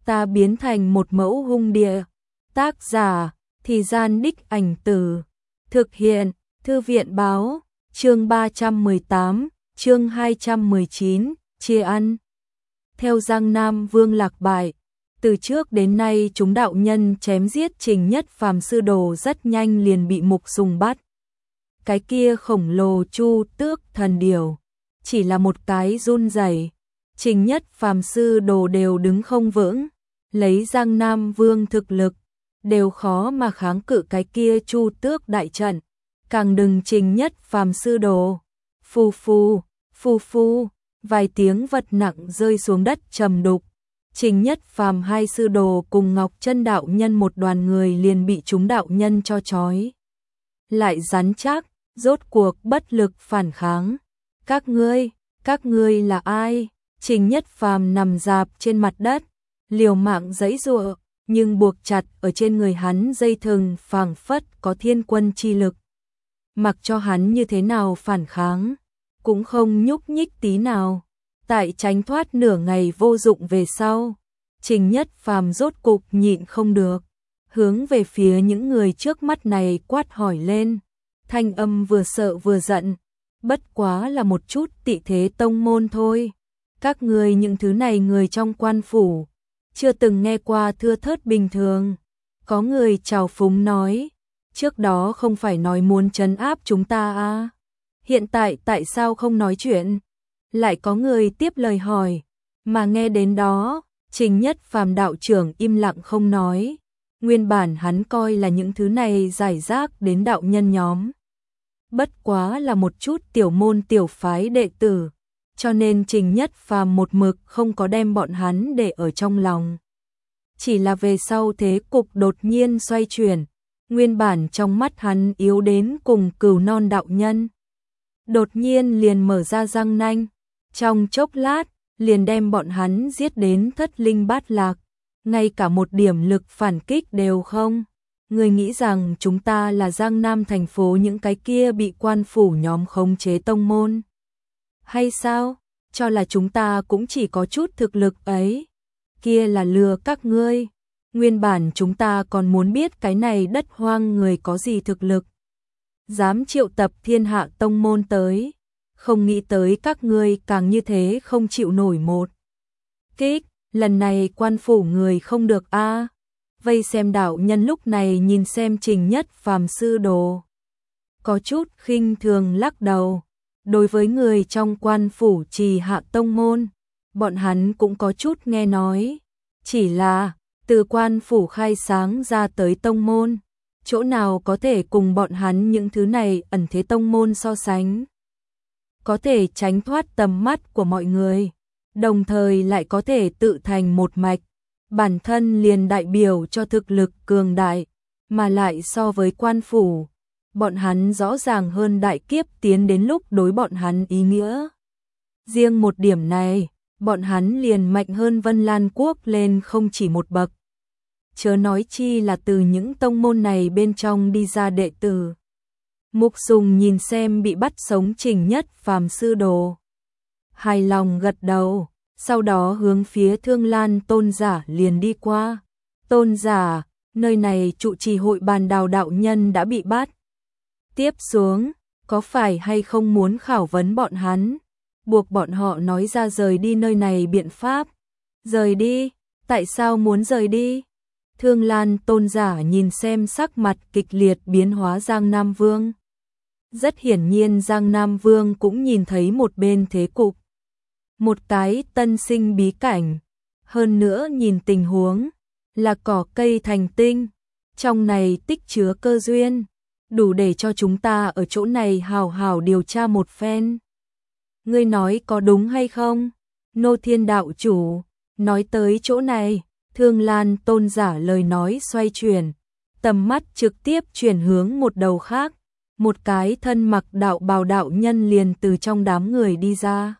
ta biến thành một mẫu hung địa. Tác giả, Thì Gian Đích Ảnh Từ. Thực hiện, Thư viện báo, chương 318, chương 219, chia ăn. Theo Giang Nam Vương lạc bại, từ trước đến nay chúng đạo nhân chém giết Trình Nhất Phàm sư đồ rất nhanh liền bị Mục Sùng bắt. Cái kia khổng lồ Chu Tước thần điểu, chỉ là một cái run rẩy, Trình Nhất Phàm sư đồ đều đứng không vững, lấy Giang Nam Vương thực lực, đều khó mà kháng cự cái kia Chu Tước đại trận, càng đừng Trình Nhất Phàm sư đồ. Phù phù, phù phù, vài tiếng vật nặng rơi xuống đất trầm đục. Trình Nhất Phàm hai sư đồ cùng Ngọc Chân đạo nhân một đoàn người liền bị chúng đạo nhân cho trói lại rắn chắc, rốt cuộc bất lực phản kháng. Các ngươi là ai? Trình Nhất Phàm nằm rạp trên mặt đất, liều mạng giãy giụa, nhưng buộc chặt ở trên người hắn dây thừng phảng phất có thiên quân chi lực. Mặc cho hắn như thế nào phản kháng, cũng không nhúc nhích tí nào. Tại tránh thoát nửa ngày vô dụng về sau, Trình Nhất Phàm rốt cục nhịn không được, hướng về phía những người trước mắt này quát hỏi lên, thanh âm vừa sợ vừa giận, bất quá là một chút tị thế tông môn thôi. Các ngươi những thứ này người trong quan phủ, chưa từng nghe qua thưa thớt bình thường. Có người trào phúng nói, trước đó không phải nói muốn trấn áp chúng ta à? Hiện tại tại sao không nói chuyện? Lại có người tiếp lời hỏi, mà nghe đến đó, Trình Nhất Phàm đạo trưởng im lặng không nói. Nguyên bản hắn coi là những thứ này giải rác đến đạo nhân nhóm, bất quá là một chút tiểu môn tiểu phái đệ tử, cho nên Trình Nhất Phàm một mực không có đem bọn hắn để ở trong lòng. Chỉ là về sau thế cục đột nhiên xoay chuyển, nguyên bản trong mắt hắn yếu đến cùng Cừu Non đạo nhân, đột nhiên liền mở ra răng nanh, trong chốc lát liền đem bọn hắn giết đến thất linh bát lạc, ngay cả một điểm lực phản kích đều không. Người nghĩ rằng chúng ta là Giang Nam thành phố những cái kia bị quan phủ nhóm khống chế tông môn hay sao? Cho là chúng ta cũng chỉ có chút thực lực ấy, kia là lừa các ngươi. Nguyên bản chúng ta còn muốn biết cái này đất hoang người có gì thực lực, dám triệu tập thiên hạ tông môn tới, không nghĩ tới các ngươi càng như thế không chịu nổi một kích. Lần này quan phủ người không được a. Vây xem đạo nhân lúc này nhìn xem Trình Nhất Phàm sư đồ, có chút khinh thường lắc đầu. Đối với người trong quan phủ trì hạ tông môn, bọn hắn cũng có chút nghe nói, chỉ là từ quan phủ khai sáng ra tới tông môn, chỗ nào có thể cùng bọn hắn những thứ này ẩn thế tông môn so sánh. Có thể tránh thoát tầm mắt của mọi người, đồng thời lại có thể tự thành một mạch, bản thân liền đại biểu cho thực lực cường đại, mà lại so với quan phủ, bọn hắn rõ ràng hơn đại kiếp tiến đến lúc đối bọn hắn ý nghĩa. Riêng một điểm này, bọn hắn liền mạnh hơn Vân Lan Quốc lên không chỉ một bậc. Chớ nói chi là từ những tông môn này bên trong đi ra đệ tử. Mục Sùng nhìn xem bị bắt sống Trình Nhất Phàm sư đồ, hài lòng gật đầu, sau đó hướng phía Thương Lan tôn giả liền đi qua. Tôn giả, nơi này trụ trì hội bàn đào đạo nhân đã bị bắt. Tiếp xuống, có phải hay không muốn khảo vấn bọn hắn, buộc bọn họ nói ra rời đi nơi này biện pháp? Rời đi? Tại sao muốn rời đi? Thương Lan tôn giả nhìn xem sắc mặt kịch liệt biến hóa Giang Nam Vương. Rất hiển nhiên Giang Nam Vương cũng nhìn thấy một bên thế cục, một cái tân sinh bí cảnh, hơn nữa nhìn tình huống là cỏ cây thành tinh, trong này tích chứa cơ duyên, đủ để cho chúng ta ở chỗ này hào hào điều tra một phen. Ngươi nói có đúng hay không? Nô Thiên đạo chủ, nói tới chỗ này, Thương Lan tôn giả lời nói xoay chuyển, tầm mắt trực tiếp chuyển hướng một đầu khác, một cái thân mặc đạo bào đạo nhân liền từ trong đám người đi ra.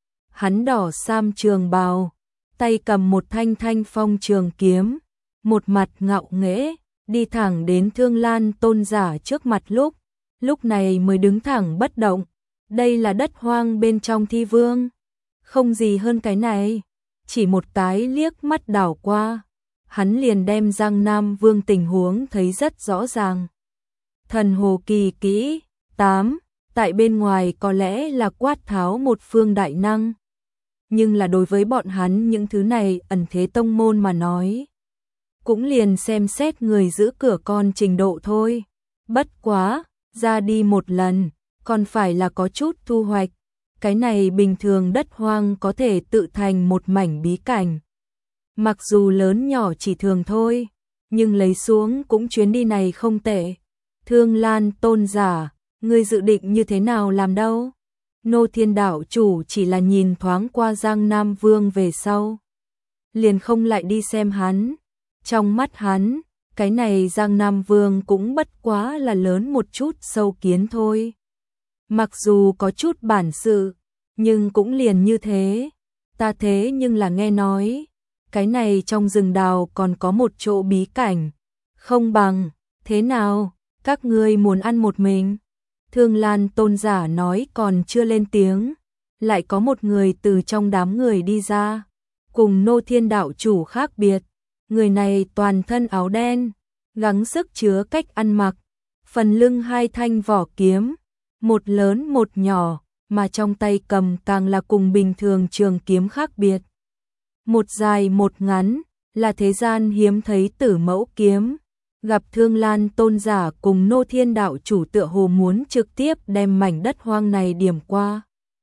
Hắn đỏ sam trường bào, tay cầm một thanh thanh phong trường kiếm, một mặt ngạo nghễ, đi thẳng đến Thương Lan tôn giả trước mặt lúc này mới đứng thẳng bất động. Đây là đất hoang bên trong thi vương, không gì hơn cái này. chỉ một cái liếc mắt đảo qua, hắn liền đem Giang Nam Vương tình huống thấy rất rõ ràng. Thần hồ kỳ kỹ, 8, tại bên ngoài có lẽ là quát tháo một phương đại năng. Nhưng là đối với bọn hắn những thứ này ẩn thế tông môn mà nói, cũng liền xem xét người giữ cửa con trình độ thôi. Bất quá, ra đi một lần, còn phải là có chút thu hoạch. Cái này bình thường đất hoang có thể tự thành một mảnh bí cảnh. Mặc dù lớn nhỏ chỉ thường thôi, nhưng lấy xuống cũng chuyến đi này không tệ. Thương Lan tôn giả, ngươi dự định như thế nào làm đâu? Nô Thiên đạo chủ chỉ là nhìn thoáng qua Giang Nam Vương về sau, liền không lại đi xem hắn. Trong mắt hắn, cái này Giang Nam Vương cũng bất quá là lớn một chút sâu kiến thôi. Mặc dù có chút bản sự, nhưng cũng liền như thế. Ta thế nhưng là nghe nói, cái này trong rừng đào còn có một chỗ bí cảnh. Không bằng, thế nào, các ngươi muốn ăn một mình? Thương Lan tôn giả nói còn chưa lên tiếng, lại có một người từ trong đám người đi ra, cùng Nô Thiên đạo chủ khác biệt. Người này toàn thân áo đen, gắng sức chứa cách ăn mặc, phần lưng hai thanh vỏ kiếm, một lớn một nhỏ, mà trong tay cầm càng là cùng bình thường trường kiếm khác biệt. Một dài một ngắn, là thế gian hiếm thấy tử mẫu kiếm. Gặp Thương Lan tôn giả cùng Nô Thiên đạo chủ tựa hồ muốn trực tiếp đem mảnh đất hoang này điểm qua.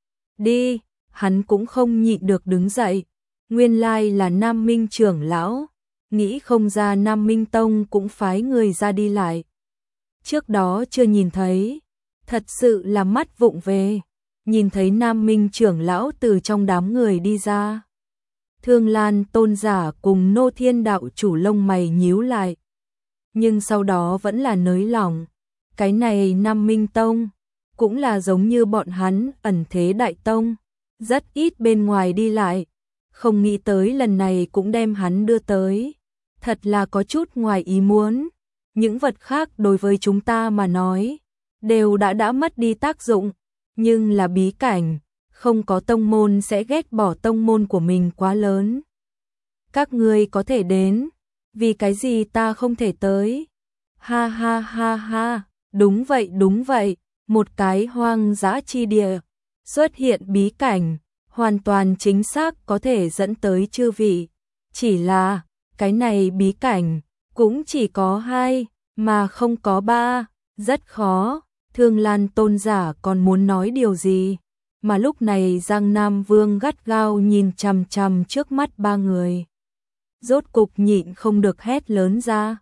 Đi, hắn cũng không nhịn được đứng dậy. Nguyên lai là Nam Minh trưởng lão, nghĩ không ra Nam Minh Tông cũng phái người ra đi lại. Trước đó chưa nhìn thấy, thật sự là mắt vụng về, nhìn thấy Nam Minh trưởng lão từ trong đám người đi ra. Thương Lan tôn giả cùng Nô Thiên đạo chủ lông mày nhíu lại. Nhưng sau đó vẫn là nới lỏng, cái này Nam Minh Tông, cũng là giống như bọn hắn ẩn thế đại tông, rất ít bên ngoài đi lại, không nghĩ tới lần này cũng đem hắn đưa tới, thật là có chút ngoài ý muốn. Những vật khác đối với chúng ta mà nói, đều đã mất đi tác dụng, nhưng là bí cảnh, không có tông môn sẽ ghét bỏ tông môn của mình quá lớn. Các ngươi có thể đến, vì cái gì ta không thể tới? Ha ha ha ha, đúng vậy, một cái hoang dã chi địa, xuất hiện bí cảnh, hoàn toàn chính xác có thể dẫn tới chư vị. Chỉ là, cái này bí cảnh, cũng chỉ có 2, mà không có 3, rất khó. Thương Lan tôn giả còn muốn nói điều gì, mà lúc này Giang Nam Vương gắt gao nhìn chằm chằm trước mắt 3 người. Rốt cục nhịn không được hét lớn ra.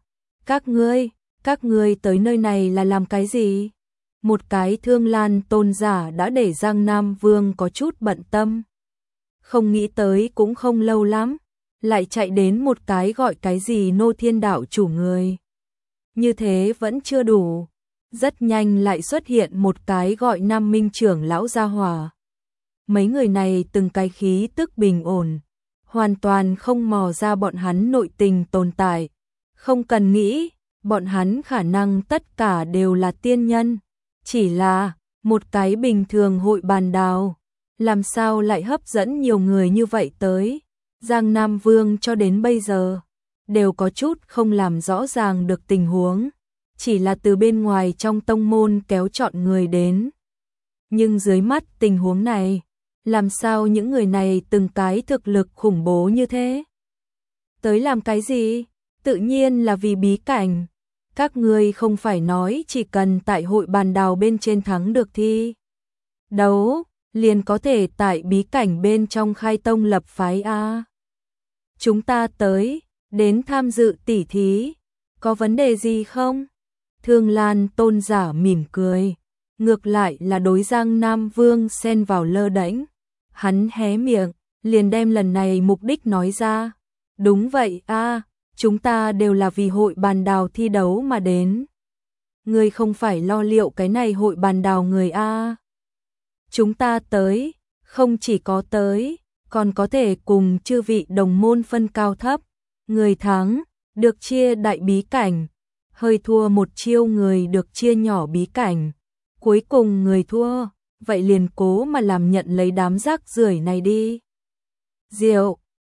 Các ngươi tới nơi này là làm cái gì? Một cái Thương Lan tôn giả đã để Giang Nam Vương có chút bận tâm. Không nghĩ tới cũng không lâu lắm, lại chạy đến một cái gọi cái gì Nô Thiên đạo chủ người. Như thế vẫn chưa đủ, rất nhanh lại xuất hiện một cái gọi Nam Minh trưởng lão gia hỏa. Mấy người này từng cái khí tức bình ổn, hoàn toàn không mò ra bọn hắn nội tình tồn tại. Không cần nghĩ, bọn hắn khả năng tất cả đều là tiên nhân. Chỉ là, một cái bình thường hội bàn đào, làm sao lại hấp dẫn nhiều người như vậy tới. Giang Nam Vương cho đến bây giờ, đều có chút không làm rõ ràng được tình huống. Chỉ là từ bên ngoài trong tông môn kéo chọn người đến. Nhưng dưới mắt tình huống này, làm sao những người này từng cái thực lực khủng bố như thế? Tới làm cái gì? Tự nhiên là vì bí cảnh. Các ngươi không phải nói chỉ cần tại hội bàn đào bên trên thắng được thi đấu, liền có thể tại bí cảnh bên trong khai tông lập phái a. Chúng ta tới, đến tham dự tỉ thí, có vấn đề gì không? Thương Lan tôn giả mỉm cười, ngược lại là đối Giang Nam Vương xen vào lơ đễnh. Hắn hé miệng, liền đem lần này mục đích nói ra. Đúng vậy a, chúng ta đều là vì hội bàn đào thi đấu mà đến. Ngươi không phải lo liệu cái này hội bàn đào người a? Chúng ta tới, không chỉ có tới, còn có thể cùng chư vị đồng môn phân cao thấp. Người thắng, được chia đại bí cảnh. Hơi thua một chiêu người được chia nhỏ bí cảnh. Cuối cùng người thua, vậy liền cố mà làm nhận lấy đám rác rưởi này đi. Diệu,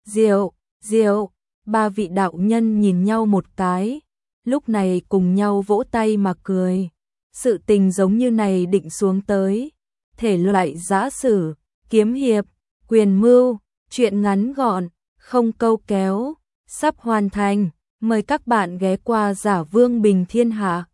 Diệu, diệu, ba vị đạo nhân nhìn nhau một cái, lúc này cùng nhau vỗ tay mà cười. Sự tình giống như này định xuống tới, thể loại giã sử, kiếm hiệp, quyền mưu, truyện ngắn gọn, không câu kéo, sắp hoàn thành, mời các bạn ghé qua Giả Vương Bình Thiên Hạ.